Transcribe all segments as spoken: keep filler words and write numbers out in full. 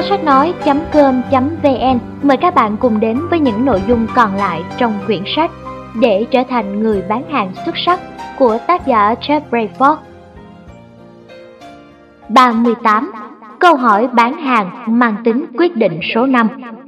Kho sách nói chấm com chấm vn mời các bạn cùng đến với những nội dung còn lại trong quyển sách Để trở thành người bán hàng xuất sắc của tác giả Jeff Bradford. ba mươi tám. Câu hỏi bán hàng mang tính quyết định số năm.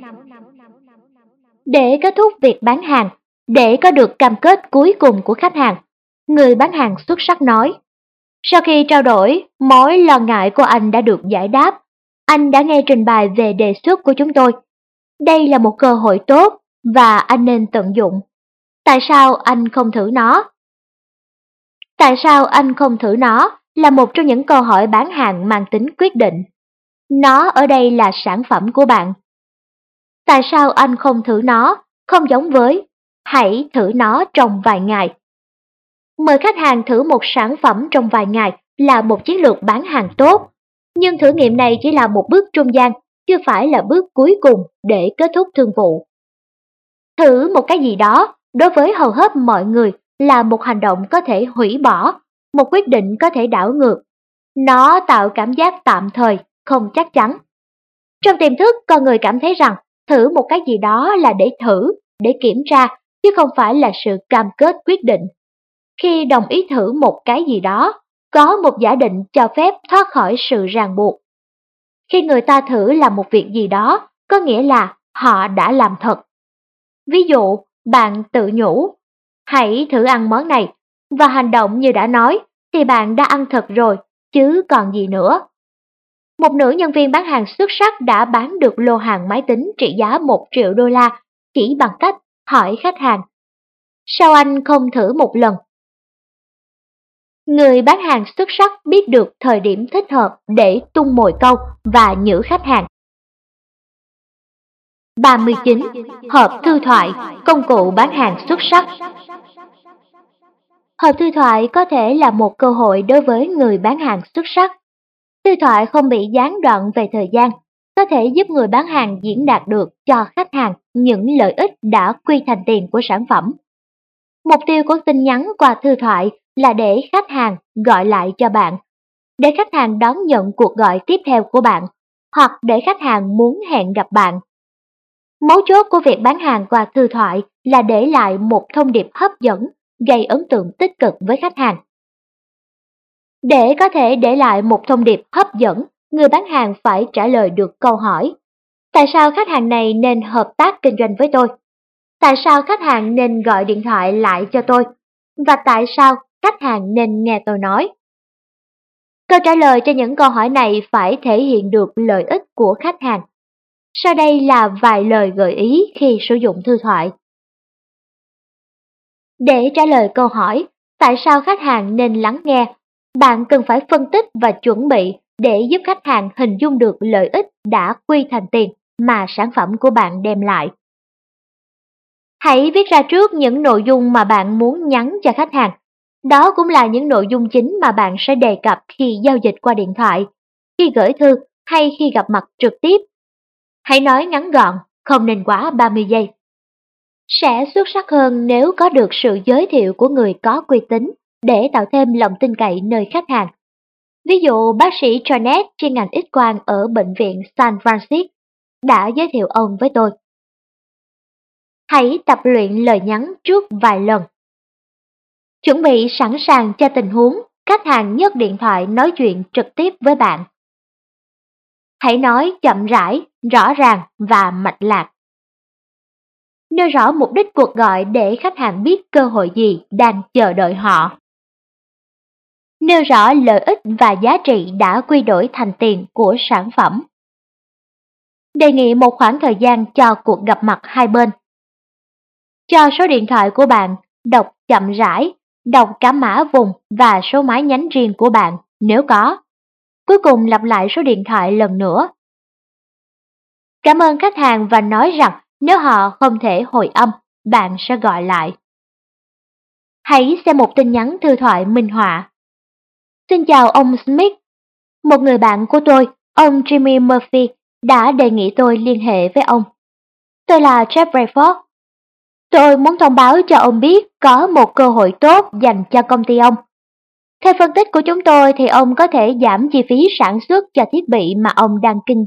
Để kết thúc việc bán hàng, để có được cam kết cuối cùng của khách hàng, người bán hàng xuất sắc nói: sau khi trao đổi, mối lo ngại của anh đã được giải đáp. Anh đã nghe trình bày về đề xuất của chúng tôi. Đây là một cơ hội tốt và anh nên tận dụng. Tại sao anh không thử nó? Tại sao anh không thử nó là một trong những câu hỏi bán hàng mang tính quyết định. Nó ở đây là sản phẩm của bạn. Tại sao anh không thử nó, không giống với hãy thử nó trong vài ngày. Mời khách hàng thử một sản phẩm trong vài ngày là một chiến lược bán hàng tốt, nhưng thử nghiệm này chỉ là một bước trung gian, chưa phải là bước cuối cùng để kết thúc thương vụ. Thử một cái gì đó đối với hầu hết mọi người là một hành động có thể hủy bỏ, một quyết định có thể đảo ngược. Nó tạo cảm giác tạm thời, không chắc chắn. Trong tiềm thức, con người cảm thấy rằng thử một cái gì đó là để thử, để kiểm tra, chứ không phải là sự cam kết quyết định. Khi đồng ý thử một cái gì đó, có một giả định cho phép thoát khỏi sự ràng buộc. Khi người ta thử làm một việc gì đó, có nghĩa là họ đã làm thật. Ví dụ, bạn tự nhủ, hãy thử ăn món này, và hành động như đã nói, thì bạn đã ăn thật rồi, chứ còn gì nữa. Một nữ nhân viên bán hàng xuất sắc đã bán được lô hàng máy tính trị giá một triệu đô la chỉ bằng cách hỏi khách hàng: sao anh không thử một lần? Người bán hàng xuất sắc biết được thời điểm thích hợp để tung mồi câu và nhử khách hàng. ba mươi chín. Hộp thư thoại, công cụ bán hàng xuất sắc. Hộp thư thoại có thể là một cơ hội đối với người bán hàng xuất sắc. Thư thoại không bị gián đoạn về thời gian, có thể giúp người bán hàng diễn đạt được cho khách hàng những lợi ích đã quy thành tiền của sản phẩm. Mục tiêu của tin nhắn qua thư thoại là để khách hàng gọi lại cho bạn, để khách hàng đón nhận cuộc gọi tiếp theo của bạn, hoặc để khách hàng muốn hẹn gặp bạn. Mấu chốt của việc bán hàng qua thư thoại là để lại một thông điệp hấp dẫn, gây ấn tượng tích cực với khách hàng. Để có thể để lại một thông điệp hấp dẫn, người bán hàng phải trả lời được câu hỏi: tại sao khách hàng này nên hợp tác kinh doanh với tôi? Tại sao khách hàng nên gọi điện thoại lại cho tôi? Và tại sao khách hàng nên nghe tôi nói? Câu trả lời cho những câu hỏi này phải thể hiện được lợi ích của khách hàng. Sau đây là vài lời gợi ý khi sử dụng thư thoại. Để trả lời câu hỏi tại sao khách hàng nên lắng nghe, bạn cần phải phân tích và chuẩn bị để giúp khách hàng hình dung được lợi ích đã quy thành tiền mà sản phẩm của bạn đem lại. Hãy viết ra trước những nội dung mà bạn muốn nhắn cho khách hàng. Đó cũng là những nội dung chính mà bạn sẽ đề cập khi giao dịch qua điện thoại, khi gửi thư hay khi gặp mặt trực tiếp. Hãy nói ngắn gọn, không nên quá ba mươi giây. Sẽ xuất sắc hơn nếu có được sự giới thiệu của người có uy tín để tạo thêm lòng tin cậy nơi khách hàng. Ví dụ, bác sĩ Janet chuyên ngành X-quang ở bệnh viện San Francisco đã giới thiệu ông với tôi. Hãy tập luyện lời nhắn trước vài lần. Chuẩn bị sẵn sàng cho tình huống khách hàng nhấc điện thoại nói chuyện trực tiếp với bạn. Hãy nói chậm rãi, rõ ràng và mạch lạc. Nêu rõ mục đích cuộc gọi để khách hàng biết cơ hội gì đang chờ đợi họ. Nêu rõ lợi ích và giá trị đã quy đổi thành tiền của sản phẩm. Đề nghị một khoảng thời gian cho cuộc gặp mặt hai bên. Cho số điện thoại của bạn, đọc chậm rãi, đọc cả mã vùng và số máy nhánh riêng của bạn nếu có. Cuối cùng lặp lại số điện thoại lần nữa. Cảm ơn khách hàng và nói rằng nếu họ không thể hồi âm, bạn sẽ gọi lại. Hãy xem một tin nhắn thư thoại minh họa. Xin chào ông Smith. Một người bạn của tôi, ông Jimmy Murphy, đã đề nghị tôi liên hệ với ông. Tôi là Jeff Bradford. Tôi muốn thông báo cho ông biết có một cơ hội tốt dành cho công ty ông. Theo phân tích của chúng tôi thì ông có thể giảm chi phí sản xuất cho thiết bị mà ông đang kinh doanh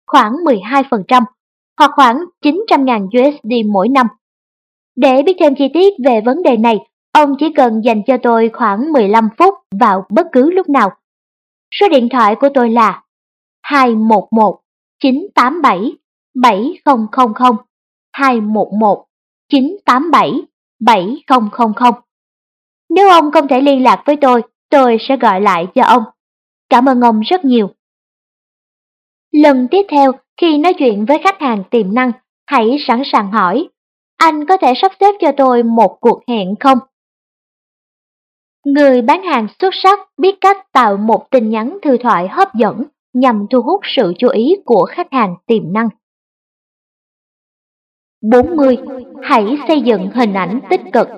khoảng mười hai phần trăm hoặc khoảng chín trăm nghìn đô la mỗi năm. Để biết thêm chi tiết về vấn đề này, ông chỉ cần dành cho tôi khoảng mười lăm phút vào bất cứ lúc nào. Số điện thoại của tôi là hai một một chín tám bảy bảy không không không, hai một một chín tám bảy bảy không không không. Nếu ông không thể liên lạc với tôi, tôi sẽ gọi lại cho ông. Cảm ơn ông rất nhiều. Lần tiếp theo, khi nói chuyện với khách hàng tiềm năng, hãy sẵn sàng hỏi, anh có thể sắp xếp cho tôi một cuộc hẹn không? Người bán hàng xuất sắc biết cách tạo một tin nhắn thư thoại hấp dẫn nhằm thu hút sự chú ý của khách hàng tiềm năng. bốn mươi. Hãy xây dựng hình ảnh tích cực.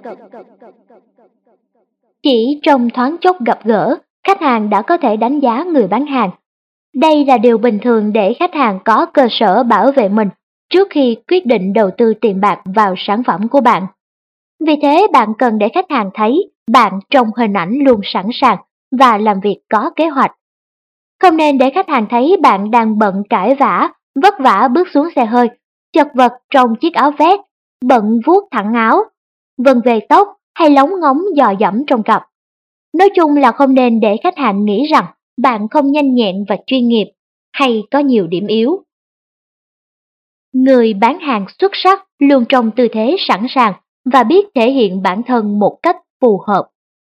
Chỉ trong thoáng chốc gặp gỡ, khách hàng đã có thể đánh giá người bán hàng. Đây là điều bình thường để khách hàng có cơ sở bảo vệ mình trước khi quyết định đầu tư tiền bạc vào sản phẩm của bạn. Vì thế, bạn cần để khách hàng thấy bạn trong hình ảnh luôn sẵn sàng và làm việc có kế hoạch. Không nên để khách hàng thấy bạn đang bận cãi vã, vất vả bước xuống xe hơi, chật vật trong chiếc áo vest, bận vuốt thẳng áo, vần về tóc hay lóng ngóng dò dẫm trong cặp. Nói chung là không nên để khách hàng nghĩ rằng bạn không nhanh nhẹn và chuyên nghiệp hay có nhiều điểm yếu. Người bán hàng xuất sắc luôn trong tư thế sẵn sàng và biết thể hiện bản thân một cách phù hợp.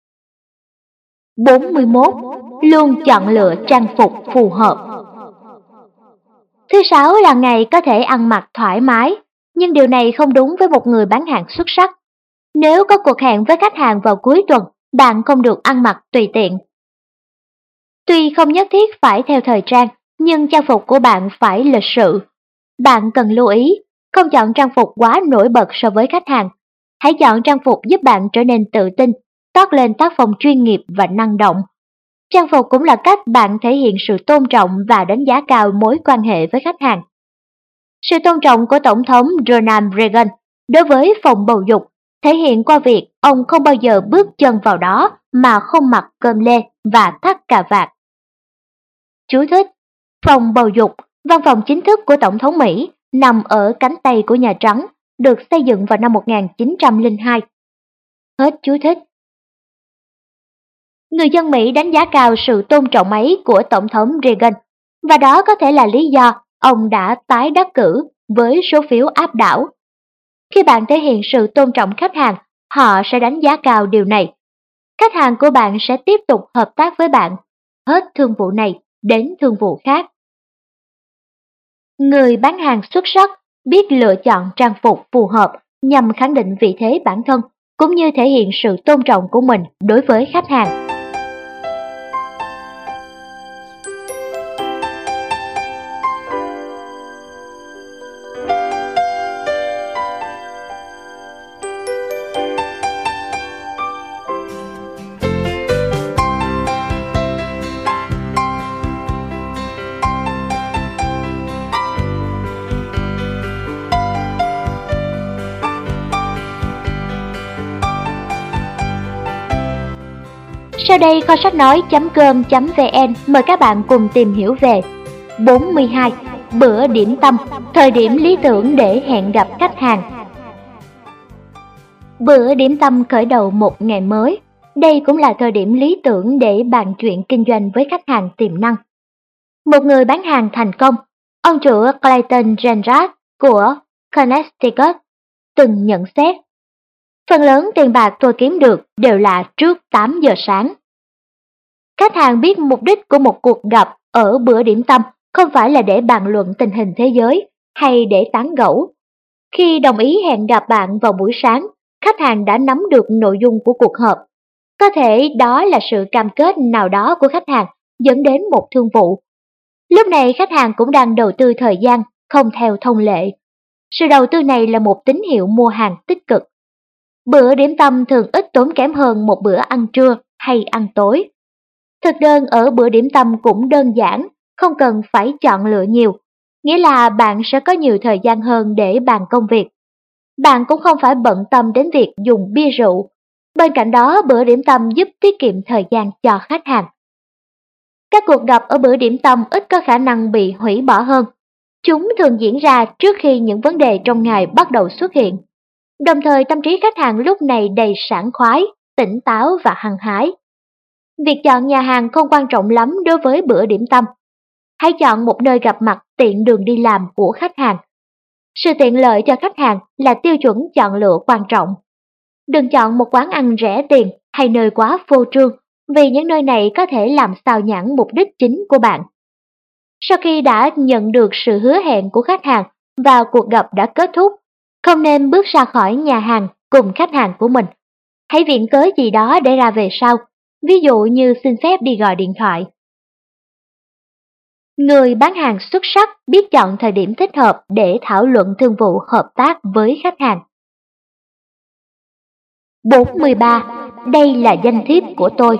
bốn mươi mốt. Luôn chọn lựa trang phục phù hợp. Thứ sáu là ngày có thể ăn mặc thoải mái, nhưng điều này không đúng với một người bán hàng xuất sắc. Nếu có cuộc hẹn với khách hàng vào cuối tuần, bạn không được ăn mặc tùy tiện. Tuy không nhất thiết phải theo thời trang, nhưng trang phục của bạn phải lịch sự. Bạn cần lưu ý, không chọn trang phục quá nổi bật so với khách hàng. Hãy chọn trang phục giúp bạn trở nên tự tin, toát lên tác phong chuyên nghiệp và năng động. Trang phục cũng là cách bạn thể hiện sự tôn trọng và đánh giá cao mối quan hệ với khách hàng. Sự tôn trọng của Tổng thống Ronald Reagan đối với phòng bầu dục thể hiện qua việc ông không bao giờ bước chân vào đó mà không mặc cơm lê và thắt cà vạt. Chú thích: Phòng bầu dục, văn phòng chính thức của Tổng thống Mỹ, nằm ở cánh Tây của Nhà Trắng, được xây dựng vào năm một nghìn chín trăm lẻ hai. Hết chú thích. Người dân Mỹ đánh giá cao sự tôn trọng ấy của Tổng thống Reagan, và đó có thể là lý do ông đã tái đắc cử với số phiếu áp đảo. Khi bạn thể hiện sự tôn trọng khách hàng, họ sẽ đánh giá cao điều này. Khách hàng của bạn sẽ tiếp tục hợp tác với bạn, hết thương vụ này đến thương vụ khác. Người bán hàng xuất sắc biết lựa chọn trang phục phù hợp nhằm khẳng định vị thế bản thân, cũng như thể hiện sự tôn trọng của mình đối với khách hàng. Sau đây kho sách nói chấm com chấm vn mời các bạn cùng tìm hiểu về bốn mươi hai. Bữa điểm tâm, thời điểm lý tưởng để hẹn gặp khách hàng. Bữa điểm tâm khởi đầu một ngày mới. Đây cũng là thời điểm lý tưởng để bàn chuyện kinh doanh với khách hàng tiềm năng. Một người bán hàng thành công, ông chủ Clayton Genrard của Connecticut từng nhận xét: phần lớn tiền bạc tôi kiếm được đều là trước tám giờ sáng. Khách hàng biết mục đích của một cuộc gặp ở bữa điểm tâm không phải là để bàn luận tình hình thế giới hay để tán gẫu. Khi đồng ý hẹn gặp bạn vào buổi sáng, khách hàng đã nắm được nội dung của cuộc họp. Có thể đó là sự cam kết nào đó của khách hàng dẫn đến một thương vụ. Lúc này khách hàng cũng đang đầu tư thời gian không theo thông lệ. Sự đầu tư này là một tín hiệu mua hàng tích cực. Bữa điểm tâm thường ít tốn kém hơn một bữa ăn trưa hay ăn tối. Thực đơn ở bữa điểm tâm cũng đơn giản, không cần phải chọn lựa nhiều, nghĩa là bạn sẽ có nhiều thời gian hơn để bàn công việc. Bạn cũng không phải bận tâm đến việc dùng bia rượu. Bên cạnh đó, bữa điểm tâm giúp tiết kiệm thời gian cho khách hàng. Các cuộc gặp ở bữa điểm tâm ít có khả năng bị hủy bỏ hơn. Chúng thường diễn ra trước khi những vấn đề trong ngày bắt đầu xuất hiện. Đồng thời tâm trí khách hàng lúc này đầy sảng khoái, tỉnh táo và hăng hái. Việc chọn nhà hàng không quan trọng lắm đối với bữa điểm tâm. Hãy chọn một nơi gặp mặt tiện đường đi làm của khách hàng. Sự tiện lợi cho khách hàng là tiêu chuẩn chọn lựa quan trọng. Đừng chọn một quán ăn rẻ tiền hay nơi quá phô trương, vì những nơi này có thể làm xao nhãng mục đích chính của bạn. Sau khi đã nhận được sự hứa hẹn của khách hàng và cuộc gặp đã kết thúc, không nên bước ra khỏi nhà hàng cùng khách hàng của mình. Hãy viện cớ gì đó để ra về sau, ví dụ như xin phép đi gọi điện thoại. Người bán hàng xuất sắc biết chọn thời điểm thích hợp để thảo luận thương vụ hợp tác với khách hàng. bốn mươi ba. Đây là danh thiếp của tôi.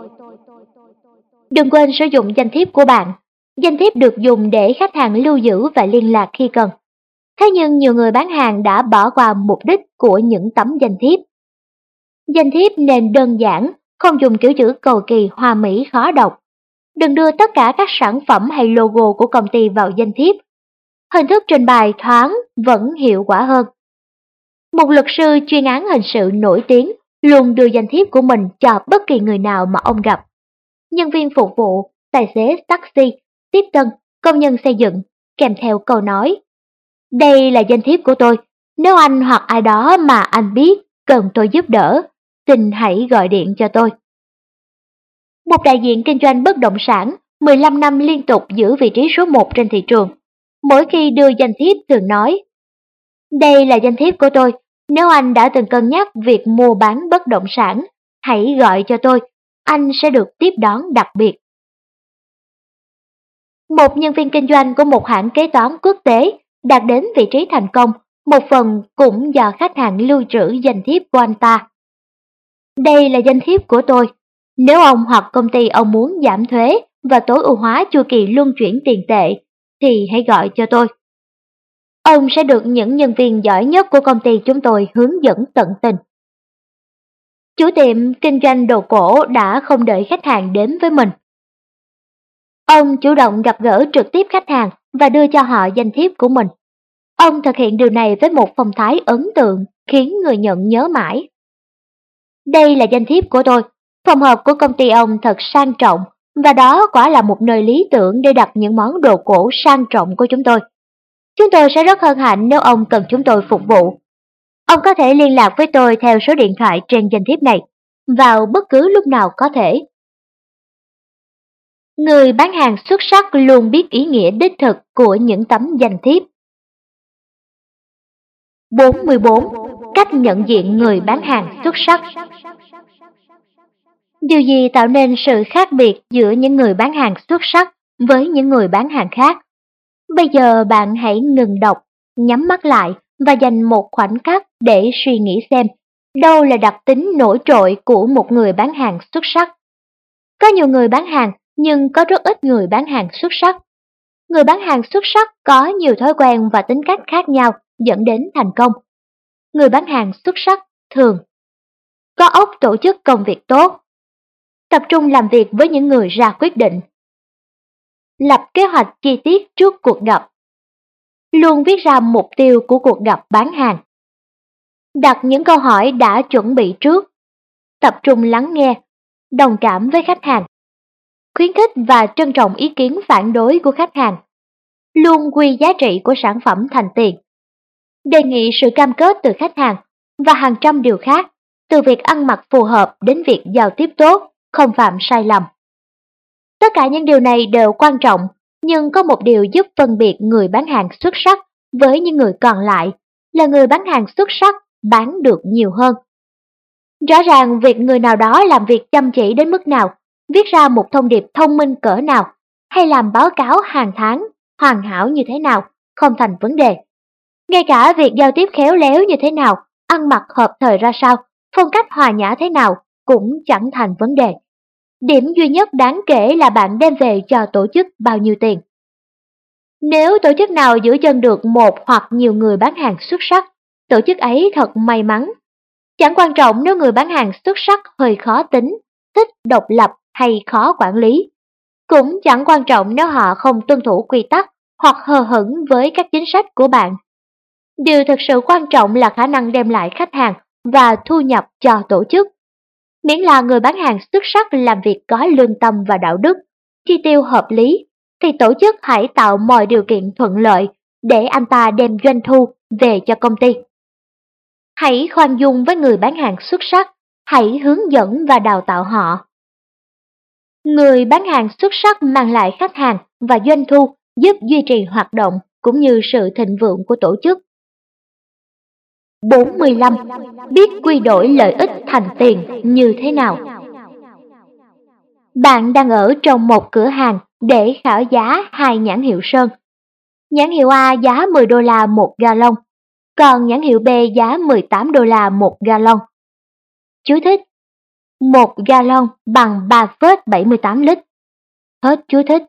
Đừng quên sử dụng danh thiếp của bạn. Danh thiếp được dùng để khách hàng lưu giữ và liên lạc khi cần. Thế nhưng nhiều người bán hàng đã bỏ qua mục đích của những tấm danh thiếp. Danh thiếp nên đơn giản, không dùng kiểu chữ cầu kỳ hoa mỹ khó đọc. Đừng đưa tất cả các sản phẩm hay logo của công ty vào danh thiếp. Hình thức trình bày thoáng vẫn hiệu quả hơn. Một luật sư chuyên án hình sự nổi tiếng luôn đưa danh thiếp của mình cho bất kỳ người nào mà ông gặp. Nhân viên phục vụ, tài xế taxi, tiếp tân, công nhân xây dựng, kèm theo câu nói: đây là danh thiếp của tôi, nếu anh hoặc ai đó mà anh biết cần tôi giúp đỡ, xin hãy gọi điện cho tôi. Một đại diện kinh doanh bất động sản mười lăm năm liên tục giữ vị trí số một trên thị trường. Mỗi khi đưa danh thiếp thường nói: đây là danh thiếp của tôi, nếu anh đã từng cân nhắc việc mua bán bất động sản, hãy gọi cho tôi, anh sẽ được tiếp đón đặc biệt. Một nhân viên kinh doanh của một hãng kế toán quốc tế đạt đến vị trí thành công, một phần cũng do khách hàng lưu trữ danh thiếp của anh ta. Đây là danh thiếp của tôi, nếu ông hoặc công ty ông muốn giảm thuế và tối ưu hóa chu kỳ luân chuyển tiền tệ, thì hãy gọi cho tôi. Ông sẽ được những nhân viên giỏi nhất của công ty chúng tôi hướng dẫn tận tình. Chủ tiệm kinh doanh đồ cổ đã không đợi khách hàng đến với mình. Ông chủ động gặp gỡ trực tiếp khách hàng và đưa cho họ danh thiếp của mình. Ông thực hiện điều này với một phong thái ấn tượng khiến người nhận nhớ mãi. Đây là danh thiếp của tôi, phòng họp của công ty ông thật sang trọng và đó quả là một nơi lý tưởng để đặt những món đồ cổ sang trọng của chúng tôi. Chúng tôi sẽ rất hân hạnh nếu ông cần chúng tôi phục vụ. Ông có thể liên lạc với tôi theo số điện thoại trên danh thiếp này, vào bất cứ lúc nào có thể. Người bán hàng xuất sắc luôn biết ý nghĩa đích thực của những tấm danh thiếp. bốn mươi bốn. Cách nhận diện người bán hàng xuất sắc. Điều gì tạo nên sự khác biệt giữa những người bán hàng xuất sắc với những người bán hàng khác? Bây giờ bạn hãy ngừng đọc, nhắm mắt lại và dành một khoảnh khắc để suy nghĩ xem đâu là đặc tính nổi trội của một người bán hàng xuất sắc. Có nhiều người bán hàng nhưng có rất ít người bán hàng xuất sắc. Người bán hàng xuất sắc có nhiều thói quen và tính cách khác nhau dẫn đến thành công. Người bán hàng xuất sắc thường có óc tổ chức công việc tốt, tập trung làm việc với những người ra quyết định, lập kế hoạch chi tiết trước cuộc gặp, luôn viết ra mục tiêu của cuộc gặp bán hàng, đặt những câu hỏi đã chuẩn bị trước, tập trung lắng nghe, đồng cảm với khách hàng, khuyến khích và trân trọng ý kiến phản đối của khách hàng, luôn quy giá trị của sản phẩm thành tiền, đề nghị sự cam kết từ khách hàng và hàng trăm điều khác, từ việc ăn mặc phù hợp đến việc giao tiếp tốt, không phạm sai lầm. Tất cả những điều này đều quan trọng, nhưng có một điều giúp phân biệt người bán hàng xuất sắc với những người còn lại là người bán hàng xuất sắc bán được nhiều hơn. Rõ ràng việc người nào đó làm việc chăm chỉ đến mức nào, viết ra một thông điệp thông minh cỡ nào, hay làm báo cáo hàng tháng hoàn hảo như thế nào không thành vấn đề. Ngay cả việc giao tiếp khéo léo như thế nào, ăn mặc hợp thời ra sao, phong cách hòa nhã thế nào cũng chẳng thành vấn đề. Điểm duy nhất đáng kể là bạn đem về cho tổ chức bao nhiêu tiền. Nếu tổ chức nào giữ chân được một hoặc nhiều người bán hàng xuất sắc, tổ chức ấy thật may mắn. Chẳng quan trọng nếu người bán hàng xuất sắc hơi khó tính, thích độc lập hay khó quản lý. Cũng chẳng quan trọng nếu họ không tuân thủ quy tắc hoặc hờ hững với các chính sách của bạn. Điều thực sự quan trọng là khả năng đem lại khách hàng và thu nhập cho tổ chức. Miễn là người bán hàng xuất sắc làm việc có lương tâm và đạo đức, chi tiêu hợp lý, thì tổ chức hãy tạo mọi điều kiện thuận lợi để anh ta đem doanh thu về cho công ty. Hãy khoan dung với người bán hàng xuất sắc, hãy hướng dẫn và đào tạo họ. Người bán hàng xuất sắc mang lại khách hàng và doanh thu, giúp duy trì hoạt động cũng như sự thịnh vượng của tổ chức. bốn mươi lăm. Biết quy đổi lợi ích thành tiền như thế nào? Bạn đang ở trong một cửa hàng để khảo giá hai nhãn hiệu sơn. Nhãn hiệu A giá mười đô la một gallon, còn nhãn hiệu B giá mười tám đô la một gallon. Chú thích: một gallon bằng ba phẩy bảy mươi tám lít. Hết chú thích.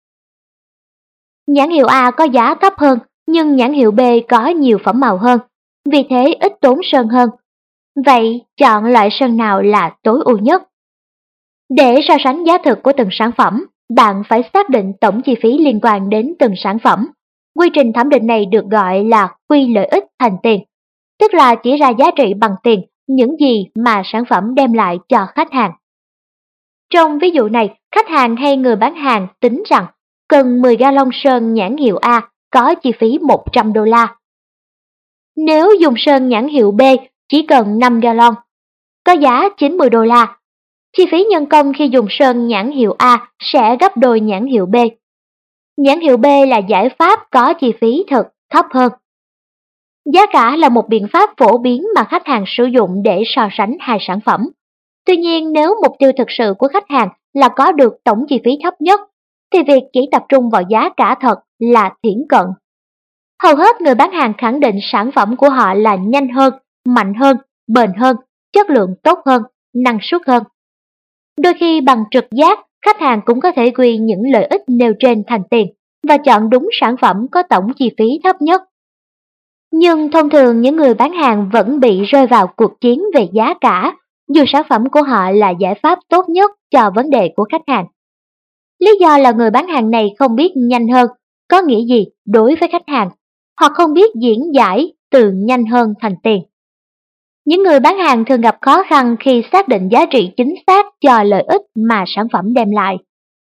Nhãn hiệu A có giá thấp hơn, nhưng nhãn hiệu B có nhiều phẩm màu hơn, vì thế ít tốn sơn hơn. Vậy chọn loại sơn nào là tối ưu nhất? Để so sánh giá thực của từng sản phẩm, bạn phải xác định tổng chi phí liên quan đến từng sản phẩm. Quy trình thẩm định này được gọi là quy lợi ích thành tiền, tức là chỉ ra giá trị bằng tiền những gì mà sản phẩm đem lại cho khách hàng. Trong ví dụ này, khách hàng hay người bán hàng tính rằng cần mười gallon sơn nhãn hiệu A có chi phí một trăm đô la. Nếu dùng sơn nhãn hiệu B chỉ cần năm gallon, có giá chín mươi đô la. Chi phí nhân công khi dùng sơn nhãn hiệu A sẽ gấp đôi nhãn hiệu B. Nhãn hiệu B là giải pháp có chi phí thực thấp hơn. Giá cả là một biện pháp phổ biến mà khách hàng sử dụng để so sánh hai sản phẩm. Tuy nhiên, nếu mục tiêu thực sự của khách hàng là có được tổng chi phí thấp nhất, thì việc chỉ tập trung vào giá cả thật là thiển cận. Hầu hết người bán hàng khẳng định sản phẩm của họ là nhanh hơn, mạnh hơn, bền hơn, chất lượng tốt hơn, năng suất hơn. Đôi khi bằng trực giác, khách hàng cũng có thể quy những lợi ích nêu trên thành tiền và chọn đúng sản phẩm có tổng chi phí thấp nhất. Nhưng thông thường những người bán hàng vẫn bị rơi vào cuộc chiến về giá cả, dù sản phẩm của họ là giải pháp tốt nhất cho vấn đề của khách hàng. Lý do là người bán hàng này không biết nhanh hơn có nghĩa gì đối với khách hàng, hoặc không biết diễn giải từ nhanh hơn thành tiền. Những người bán hàng thường gặp khó khăn khi xác định giá trị chính xác cho lợi ích mà sản phẩm đem lại.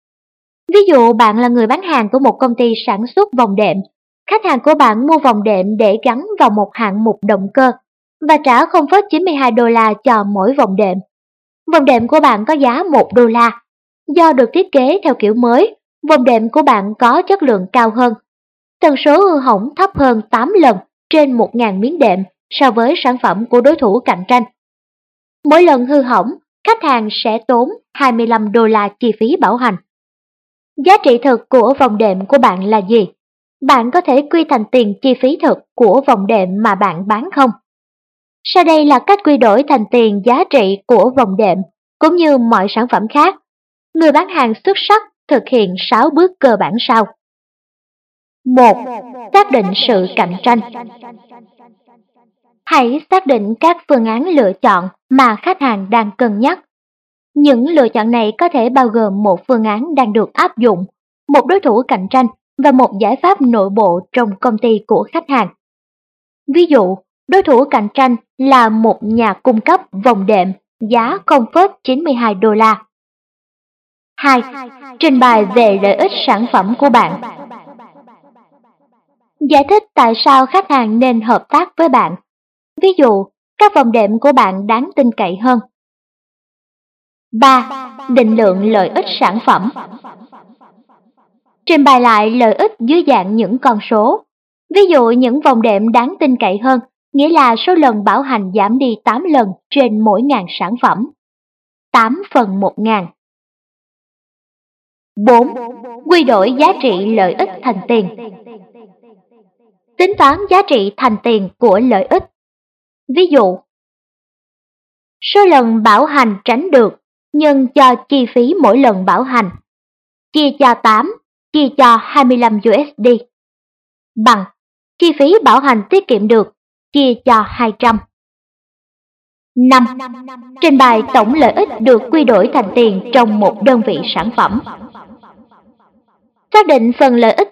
Ví dụ bạn là người bán hàng của một công ty sản xuất vòng đệm. Khách hàng của bạn mua vòng đệm để gắn vào một hạng mục động cơ và trả không phẩy chín mươi hai đô la cho mỗi vòng đệm. Vòng đệm của bạn có giá một đô la. Do được thiết kế theo kiểu mới, vòng đệm của bạn có chất lượng cao hơn. Tần số hư hỏng thấp hơn tám lần trên một nghìn miếng đệm so với sản phẩm của đối thủ cạnh tranh. Mỗi lần hư hỏng, khách hàng sẽ tốn hai mươi lăm đô la chi phí bảo hành. Giá trị thực của vòng đệm của bạn là gì? Bạn có thể quy thành tiền chi phí thực của vòng đệm mà bạn bán không? Sau đây là cách quy đổi thành tiền giá trị của vòng đệm, cũng như mọi sản phẩm khác. Người bán hàng xuất sắc thực hiện sáu bước cơ bản sau. một. Xác định sự cạnh tranh. Hãy xác định các phương án lựa chọn mà khách hàng đang cân nhắc. Những lựa chọn này có thể bao gồm một phương án đang được áp dụng, một đối thủ cạnh tranh và một giải pháp nội bộ trong công ty của khách hàng. Ví dụ, đối thủ cạnh tranh là một nhà cung cấp vòng đệm giá không phẩy chín mươi hai đô la. hai. Trình bày về lợi ích sản phẩm của bạn. Giải thích tại sao khách hàng nên hợp tác với bạn. Ví dụ, các vòng đệm của bạn đáng tin cậy hơn. ba. Định lượng lợi ích sản phẩm. Trình bày lại lợi ích dưới dạng những con số. Ví dụ, những vòng đệm đáng tin cậy hơn, nghĩa là số lần bảo hành giảm đi tám lần trên mỗi ngàn sản phẩm. tám phần một ngàn. bốn. Quy đổi giá trị lợi ích thành tiền. Tính toán giá trị thành tiền của lợi ích. Ví dụ, số lần bảo hành tránh được nhân cho chi phí mỗi lần bảo hành, chia cho tám, chia cho hai mươi lăm đô la bằng chi phí bảo hành tiết kiệm được, chia cho hai trăm. năm. Trình bày tổng lợi ích được quy đổi thành tiền trong một đơn vị sản phẩm. Xác định phần lợi ích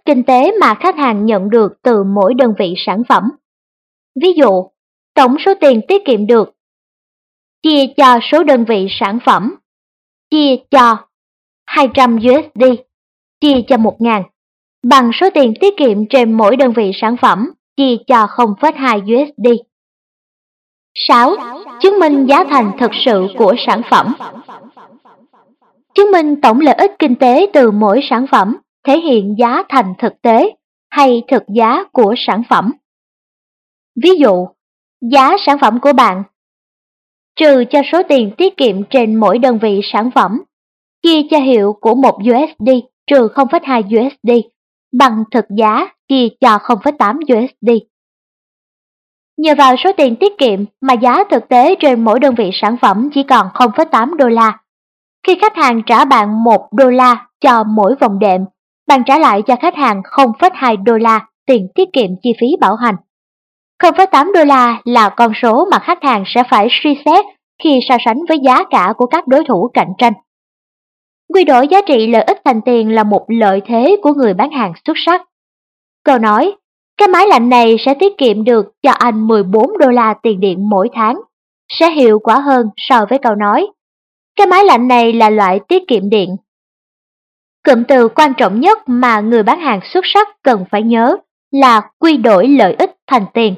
kinh tế mà khách hàng nhận được từ mỗi đơn vị sản phẩm. Ví dụ, tổng số tiền tiết kiệm được chia cho số đơn vị sản phẩm, chia cho hai trăm đô la, chia cho một nghìn, bằng số tiền tiết kiệm trên mỗi đơn vị sản phẩm, chia cho không phẩy hai đô la. sáu. Chứng minh giá thành thực sự của sản phẩm. Chứng minh tổng lợi ích kinh tế từ mỗi sản phẩm, thể hiện giá thành thực tế hay thực giá của sản phẩm. Ví dụ, giá sản phẩm của bạn trừ cho số tiền tiết kiệm trên mỗi đơn vị sản phẩm, chia cho hiệu của một đô la trừ không phẩy hai đô la, bằng thực giá chia cho không phẩy tám đô la. Nhờ vào số tiền tiết kiệm mà giá thực tế trên mỗi đơn vị sản phẩm chỉ còn không phẩy tám đô la. Khi khách hàng trả bạn một đô la cho mỗi vòng đệm, bạn trả lại cho khách hàng không phẩy hai đô la tiền tiết kiệm chi phí bảo hành. không phẩy tám đô la là con số mà khách hàng sẽ phải suy xét khi so sánh với giá cả của các đối thủ cạnh tranh. Quy đổi giá trị lợi ích thành tiền là một lợi thế của người bán hàng xuất sắc. Câu nói, cái máy lạnh này sẽ tiết kiệm được cho anh mười bốn đô la tiền điện mỗi tháng, sẽ hiệu quả hơn so với câu nói, cái máy lạnh này là loại tiết kiệm điện. Cụm từ quan trọng nhất mà người bán hàng xuất sắc cần phải nhớ là quy đổi lợi ích thành tiền.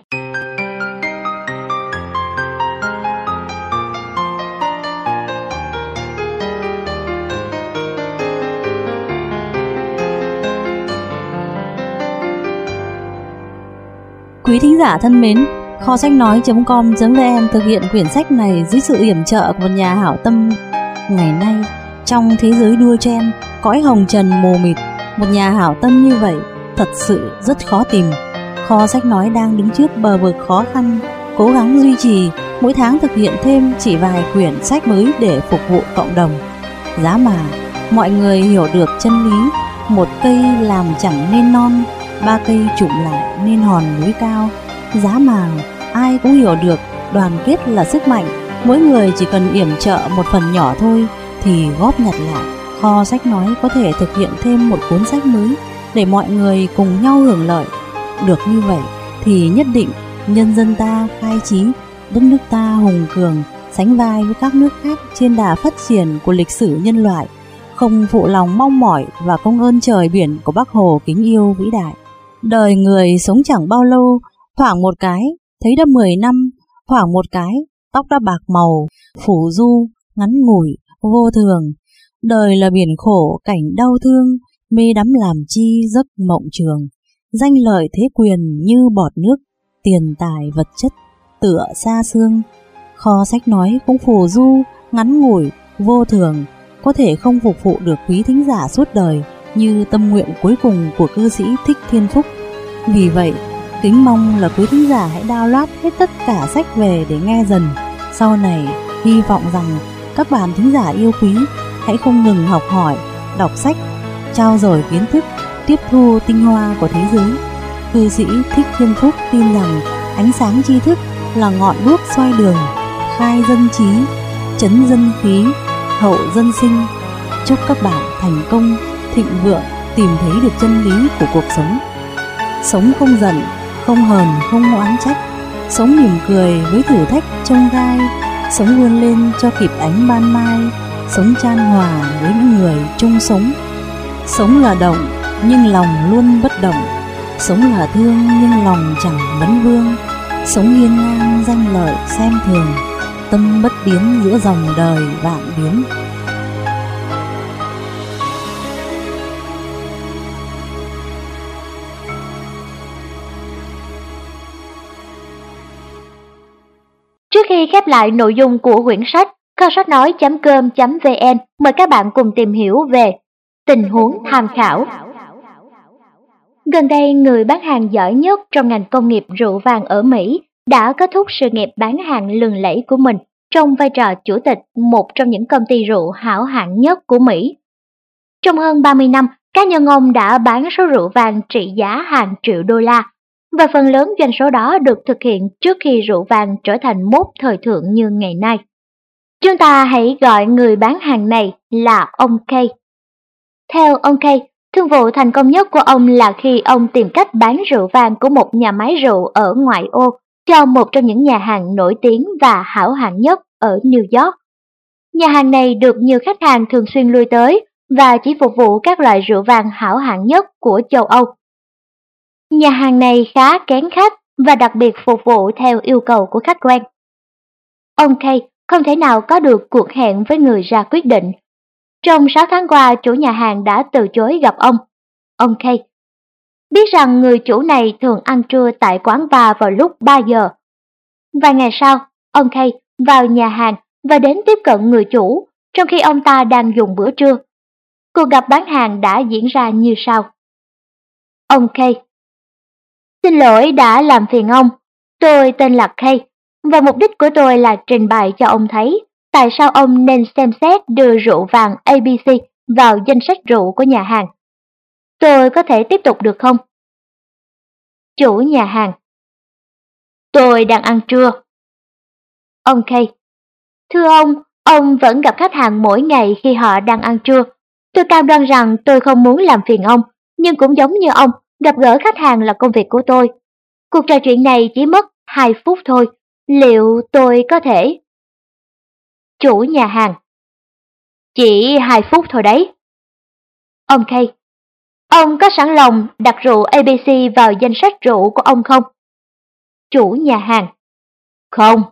Quý thính giả thân mến, kho sách nói chấm com chấm vn thực hiện quyển sách này dưới sự yểm trợ của một nhà hảo tâm. Ngày nay, trong thế giới đua chen, cõi hồng trần mù mịt, một nhà hảo tâm như vậy thật sự rất khó tìm. Kho sách nói đang đứng trước bờ vực khó khăn, cố gắng duy trì, mỗi tháng thực hiện thêm chỉ vài quyển sách mới để phục vụ cộng đồng. Giá mà mọi người hiểu được chân lý, một cây làm chẳng nên non, ba cây trụm lại nên hòn núi cao. Giá mà ai cũng hiểu được đoàn kết là sức mạnh, mỗi người chỉ cần yểm trợ một phần nhỏ thôi thì góp nhặt lại, kho sách nói có thể thực hiện thêm một cuốn sách mới để mọi người cùng nhau hưởng lợi. Được như vậy thì nhất định nhân dân ta khai trí, đất nước ta hùng cường, sánh vai với các nước khác trên đà phát triển của lịch sử nhân loại, không phụ lòng mong mỏi và công ơn trời biển của Bác Hồ kính yêu vĩ đại. Đời người sống chẳng bao lâu, thoảng một cái thấy đã mười năm, thoảng một cái tóc đã bạc màu, phủ du ngắn ngủi vô thường. Đời là biển khổ cảnh đau thương, mê đắm làm chi giấc mộng trường. Danh lợi thế quyền như bọt nước, tiền tài vật chất tựa xa xương. Kho sách nói cũng phù du ngắn ngủi vô thường, có thể không phục vụ được quý thính giả suốt đời như tâm nguyện cuối cùng của cư sĩ Thích Thiên Phúc. Vì vậy, kính mong là quý thính giả hãy download hết tất cả sách về để nghe dần. Sau này, hy vọng rằng các bạn thính giả yêu quý hãy không ngừng học hỏi, đọc sách, trao dồi kiến thức, tiếp thu tinh hoa của thế giới. Cư sĩ Thích Thiên Phúc tin rằng ánh sáng tri thức là ngọn đuốc soi đường, khai dân trí, trấn dân khí, hậu dân sinh. Chúc các bạn thành công, thịnh vượng, tìm thấy được chân lý của cuộc sống. Sống không giận, không hờn, không oán trách, sống mỉm cười với thử thách chông gai, sống vươn lên cho kịp ánh ban mai, sống chan hòa với những người chung sống. Sống là động nhưng lòng luôn bất động, sống là thương nhưng lòng chẳng vấn vương, sống hiên ngang danh lợi xem thường, tâm bất biến giữa dòng đời vạn biến. Trước khi khép lại nội dung của quyển sách, kho sách nói chấm com chấm vn mời các bạn cùng tìm hiểu về tình huống tham khảo. Gần đây, người bán hàng giỏi nhất trong ngành công nghiệp rượu vang ở Mỹ đã kết thúc sự nghiệp bán hàng lừng lẫy của mình trong vai trò chủ tịch một trong những công ty rượu hảo hạng nhất của Mỹ. Trong hơn ba mươi năm, cá nhân ông đã bán số rượu vang trị giá hàng triệu đô la, và phần lớn doanh số đó được thực hiện trước khi rượu vang trở thành mốt thời thượng như ngày nay. Chúng ta hãy gọi người bán hàng này là ông K. Theo ông K, Thương vụ thành công nhất của ông là khi ông tìm cách bán rượu vang của một nhà máy rượu ở ngoại ô cho một trong những nhà hàng nổi tiếng và hảo hạng nhất ở New York. Nhà hàng này được nhiều khách hàng thường xuyên lui tới và chỉ phục vụ các loại rượu vang hảo hạng nhất của châu Âu. Nhà hàng này khá kén khách và đặc biệt phục vụ theo yêu cầu của khách quen. Ông Kay không thể nào có được cuộc hẹn với người ra quyết định. Trong sáu tháng qua, chủ nhà hàng đã từ chối gặp ông. Ông Kay biết rằng người chủ này thường ăn trưa tại quán bar vào lúc ba giờ. Vài ngày sau, ông Kay vào nhà hàng và đến tiếp cận người chủ, trong khi ông ta đang dùng bữa trưa. Cuộc gặp bán hàng đã diễn ra như sau. Ông Kay: Xin lỗi đã làm phiền ông, tôi tên là Kay, và mục đích của tôi là trình bày cho ông thấy tại sao ông nên xem xét đưa rượu vàng a bê xê vào danh sách rượu của nhà hàng. Tôi có thể tiếp tục được không? Chủ nhà hàng: Tôi đang ăn trưa. Ông Kay: Thưa ông, ông vẫn gặp khách hàng mỗi ngày khi họ đang ăn trưa. Tôi cam đoan rằng tôi không muốn làm phiền ông, nhưng cũng giống như ông, gặp gỡ khách hàng là công việc của tôi. Cuộc trò chuyện này chỉ mất hai phút thôi, liệu tôi có thể... Chủ nhà hàng: Chỉ hai phút thôi đấy. Ông Kay: Ông có sẵn lòng đặt rượu a bê xê vào danh sách rượu của ông không? Chủ nhà hàng: Không.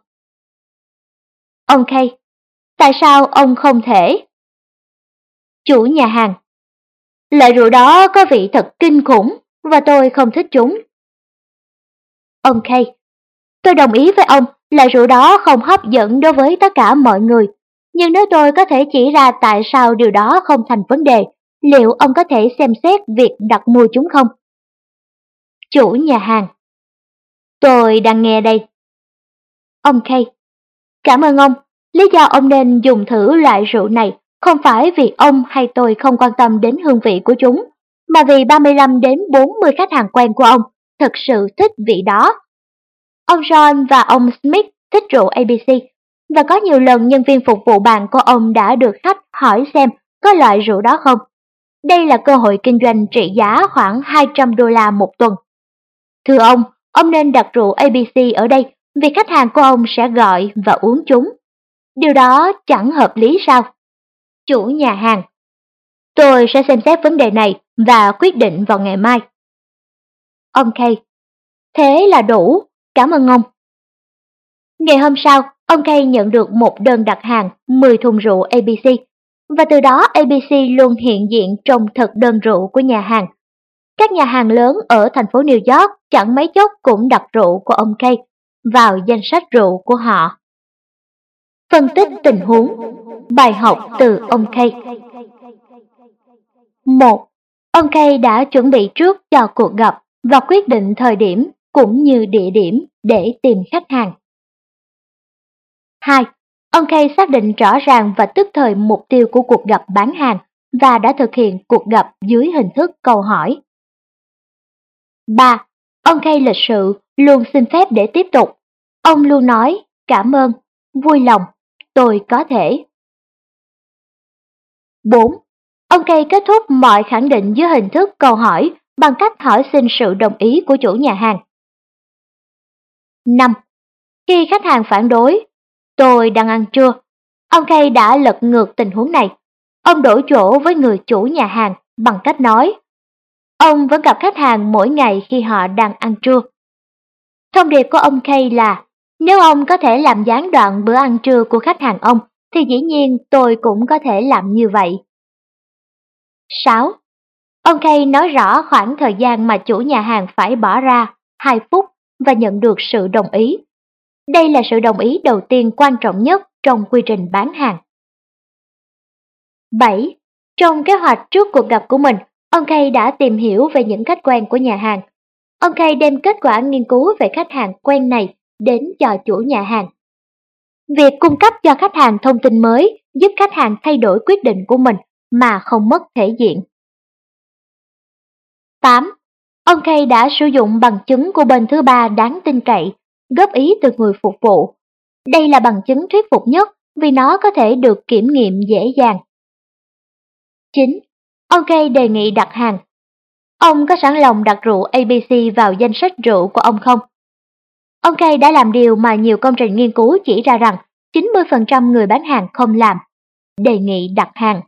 Ông Kay: Tại sao ông không thể? Chủ nhà hàng: Loại rượu đó có vị thật kinh khủng và tôi không thích chúng. Ông Kay: Tôi đồng ý với ông là rượu đó không hấp dẫn đối với tất cả mọi người, nhưng nếu tôi có thể chỉ ra tại sao điều đó không thành vấn đề, liệu ông có thể xem xét việc đặt mua chúng không? Chủ nhà hàng: Tôi đang nghe đây. Ông Kay: Cảm ơn ông. Lý do ông nên dùng thử loại rượu này không phải vì ông hay tôi không quan tâm đến hương vị của chúng, mà vì ba mươi lăm đến bốn mươi khách hàng quen của ông thực sự thích vị đó. Ông John và ông Smith thích rượu a bê xê, và có nhiều lần nhân viên phục vụ bàn của ông đã được khách hỏi xem có loại rượu đó không. Đây là cơ hội kinh doanh trị giá khoảng hai trăm đô la một tuần. Thưa ông, ông nên đặt rượu a bê xê ở đây vì khách hàng của ông sẽ gọi và uống chúng. Điều đó chẳng hợp lý sao? Chủ nhà hàng: Tôi sẽ xem xét vấn đề này và quyết định vào ngày mai. Ông Kay: Thế là đủ, cảm ơn ông. Ngày hôm sau, ông Kay nhận được một đơn đặt hàng mười thùng rượu a bê xê, và từ đó a bê xê luôn hiện diện trong thực đơn rượu của nhà hàng. Các nhà hàng lớn ở thành phố New York chẳng mấy chốc cũng đặt rượu của ông Kay vào danh sách rượu của họ. Phân tích tình huống, bài học từ ông Kay. một. Ông Kay đã chuẩn bị trước cho cuộc gặp và quyết định thời điểm cũng như địa điểm để tìm khách hàng. hai. Ông Kay xác định rõ ràng và tức thời mục tiêu của cuộc gặp bán hàng và đã thực hiện cuộc gặp dưới hình thức câu hỏi. ba. Ông Kay lịch sự, luôn xin phép để tiếp tục. Ông luôn nói, cảm ơn, vui lòng, tôi có thể. bốn. Ông Kay kết thúc mọi khẳng định dưới hình thức câu hỏi bằng cách hỏi xin sự đồng ý của chủ nhà hàng. năm. Khi khách hàng phản đối, tôi đang ăn trưa, ông Kay đã lật ngược tình huống này. Ông đổi chỗ với người chủ nhà hàng bằng cách nói, ông vẫn gặp khách hàng mỗi ngày khi họ đang ăn trưa. Thông điệp của ông Kay là, nếu ông có thể làm gián đoạn bữa ăn trưa của khách hàng ông, thì dĩ nhiên tôi cũng có thể làm như vậy. sáu. Ông Kay nói rõ khoảng thời gian mà chủ nhà hàng phải bỏ ra, hai phút, và nhận được sự đồng ý. Đây là sự đồng ý đầu tiên quan trọng nhất trong quy trình bán hàng. bảy. Trong kế hoạch trước cuộc gặp của mình, ông Kay đã tìm hiểu về những khách quen của nhà hàng. Ông Kay đem kết quả nghiên cứu về khách hàng quen này đến cho chủ nhà hàng. Việc cung cấp cho khách hàng thông tin mới giúp khách hàng thay đổi quyết định của mình mà không mất thể diện. tám. Ông Kay đã sử dụng bằng chứng của bên thứ ba đáng tin cậy, góp ý từ người phục vụ. Đây là bằng chứng thuyết phục nhất vì nó có thể được kiểm nghiệm dễ dàng. chín. Ông K đề nghị đặt hàng. Ông có sẵn lòng đặt rượu a bê xê vào danh sách rượu của ông không? Ông K đã làm điều mà nhiều công trình nghiên cứu chỉ ra rằng chín mươi phần trăm người bán hàng không làm. Đề nghị đặt hàng.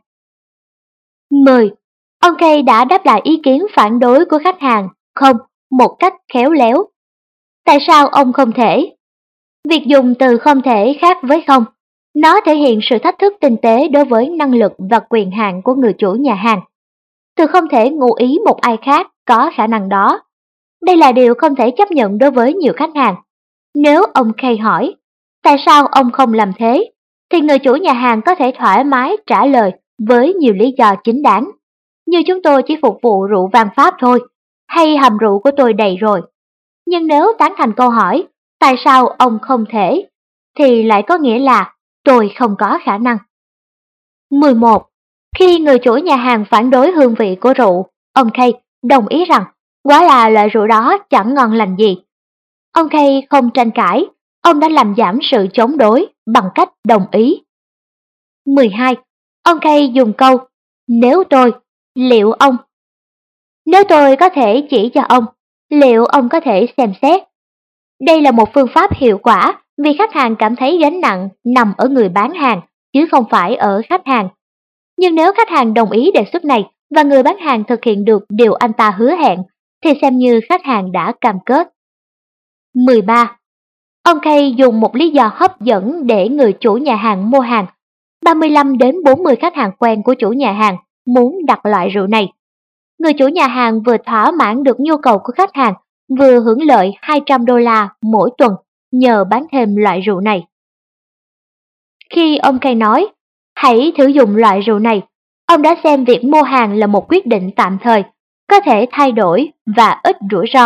mười. Ông K đã đáp lại ý kiến phản đối của khách hàng không một cách khéo léo. Tại sao ông không thể? Việc dùng từ không thể khác với không. Nó thể hiện sự thách thức tinh tế đối với năng lực và quyền hạn của người chủ nhà hàng. Từ không thể ngụ ý một ai khác có khả năng đó. Đây là điều không thể chấp nhận đối với nhiều khách hàng. Nếu ông K hỏi, tại sao ông không làm thế? Thì người chủ nhà hàng có thể thoải mái trả lời với nhiều lý do chính đáng. Như chúng tôi chỉ phục vụ rượu vang Pháp thôi, hay hầm rượu của tôi đầy rồi. Nhưng nếu tán thành câu hỏi, tại sao ông không thể? Thì lại có nghĩa là tôi không có khả năng. mười một. Khi người chủ nhà hàng phản đối hương vị của rượu, ông K đồng ý rằng quả là loại rượu đó chẳng ngon lành gì. Ông K không tranh cãi, ông đã làm giảm sự chống đối bằng cách đồng ý. mười hai. Ông K dùng câu nếu tôi, liệu ông? Nếu tôi có thể chỉ cho ông, liệu ông có thể xem xét? Đây là một phương pháp hiệu quả vì khách hàng cảm thấy gánh nặng nằm ở người bán hàng, chứ không phải ở khách hàng. Nhưng nếu khách hàng đồng ý đề xuất này và người bán hàng thực hiện được điều anh ta hứa hẹn, thì xem như khách hàng đã cam kết. mười ba. Ông K dùng một lý do hấp dẫn để người chủ nhà hàng mua hàng. ba mươi lăm đến bốn mươi khách hàng quen của chủ nhà hàng muốn đặt loại rượu này. Người chủ nhà hàng vừa thỏa mãn được nhu cầu của khách hàng, vừa hưởng lợi hai trăm đô la mỗi tuần nhờ bán thêm loại rượu này. Khi ông K nói, hãy thử dùng loại rượu này, ông đã xem việc mua hàng là một quyết định tạm thời, có thể thay đổi và ít rủi ro.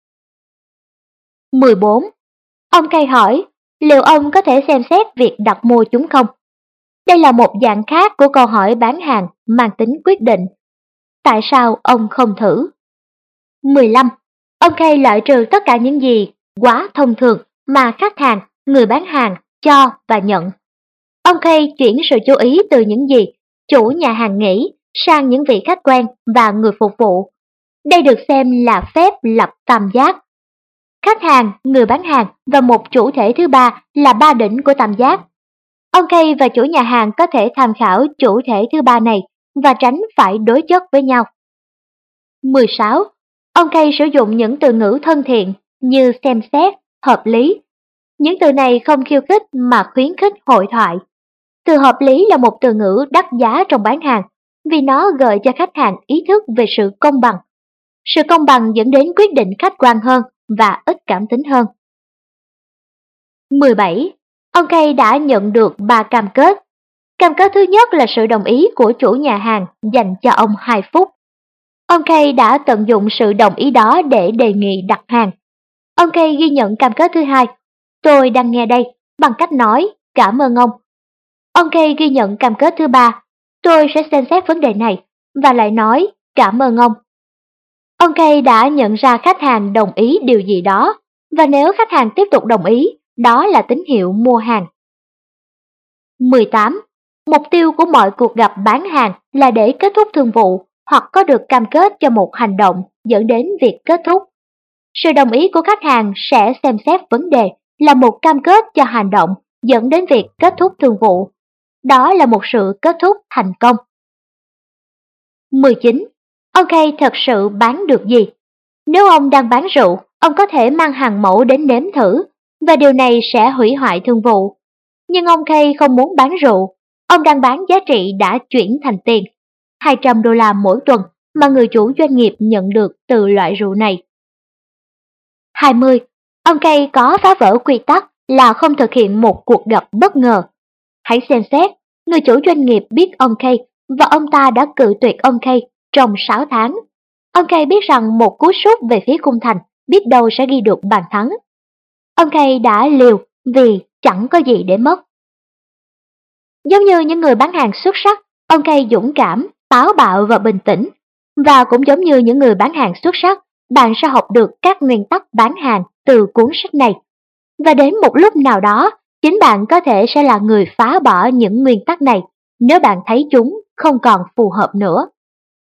mười bốn. Ông K hỏi, liệu ông có thể xem xét việc đặt mua chúng không? Đây là một dạng khác của câu hỏi bán hàng mang tính quyết định. Tại sao ông không thử? mười lăm. Ông K loại trừ tất cả những gì quá thông thường mà khách hàng, người bán hàng cho và nhận. Ông K chuyển sự chú ý từ những gì chủ nhà hàng nghĩ sang những vị khách quen và người phục vụ. Đây được xem là phép lập tam giác. Khách hàng, người bán hàng và một chủ thể thứ ba là ba đỉnh của tam giác. Ông K và chủ nhà hàng có thể tham khảo chủ thể thứ ba này và tránh phải đối chất với nhau. mười sáu. Ông K sử dụng những từ ngữ thân thiện như xem xét, hợp lý. Những từ này không khiêu khích mà khuyến khích hội thoại. Từ hợp lý là một từ ngữ đắt giá trong bán hàng vì nó gợi cho khách hàng ý thức về sự công bằng. Sự công bằng dẫn đến quyết định khách quan hơn và ít cảm tính hơn. mười bảy. Ông K đã nhận được ba cam kết. Cam kết thứ nhất là sự đồng ý của chủ nhà hàng dành cho ông hai phút. Ông K đã tận dụng sự đồng ý đó để đề nghị đặt hàng. Ông K ghi nhận cam kết thứ hai, tôi đang nghe đây, bằng cách nói cảm ơn ông. Ông K ghi nhận cam kết thứ ba, tôi sẽ xem xét vấn đề này, và lại nói cảm ơn ông. Ông K đã nhận ra khách hàng đồng ý điều gì đó, và nếu khách hàng tiếp tục đồng ý, đó là tín hiệu mua hàng. mười tám. Mục tiêu của mọi cuộc gặp bán hàng là để kết thúc thương vụ hoặc có được cam kết cho một hành động dẫn đến việc kết thúc. Sự đồng ý của khách hàng sẽ xem xét vấn đề là một cam kết cho hành động dẫn đến việc kết thúc thương vụ. Đó là một sự kết thúc thành công. mười chín. Ông K thật sự bán được gì? Nếu ông đang bán rượu, ông có thể mang hàng mẫu đến nếm thử, và điều này sẽ hủy hoại thương vụ. Nhưng ông K không muốn bán rượu, ông đang bán giá trị đã chuyển thành tiền, hai trăm đô la mỗi tuần mà người chủ doanh nghiệp nhận được từ loại rượu này. hai mươi. Ông K có phá vỡ quy tắc là không thực hiện một cuộc gặp bất ngờ. Hãy xem xét, người chủ doanh nghiệp biết ông K và ông ta đã cự tuyệt ông K trong sáu tháng. Ông K biết rằng một cú sút về phía khung thành biết đâu sẽ ghi được bàn thắng. Ông K đã liều vì chẳng có gì để mất. Giống như những người bán hàng xuất sắc, ông K dũng cảm, táo bạo và bình tĩnh. Và cũng giống như những người bán hàng xuất sắc, bạn sẽ học được các nguyên tắc bán hàng từ cuốn sách này. Và đến một lúc nào đó, chính bạn có thể sẽ là người phá bỏ những nguyên tắc này nếu bạn thấy chúng không còn phù hợp nữa.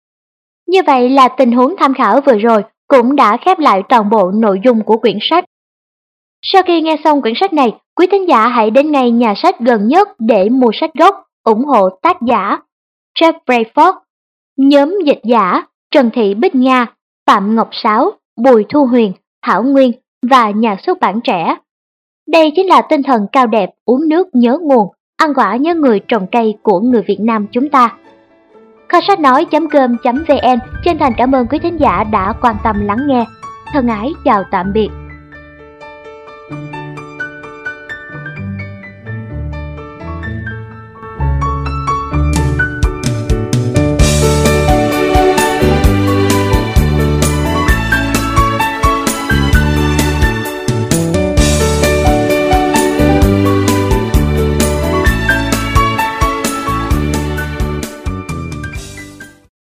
Như vậy là tình huống tham khảo vừa rồi cũng đã khép lại toàn bộ nội dung của quyển sách. Sau khi nghe xong quyển sách này, quý thính giả hãy đến ngay nhà sách gần nhất để mua sách gốc, ủng hộ tác giả Jeff Brayford, nhóm dịch giả Trần Thị Bích Nga, Phạm Ngọc Sáo, Bùi Thu Huyền, Thảo Nguyên và nhà xuất bản Trẻ. Đây chính là tinh thần cao đẹp uống nước nhớ nguồn, ăn quả nhớ người trồng cây của người Việt Nam chúng ta. Kho sách nói chấm com chấm vn chân thành cảm ơn quý thính giả đã quan tâm lắng nghe. Thân ái chào tạm biệt.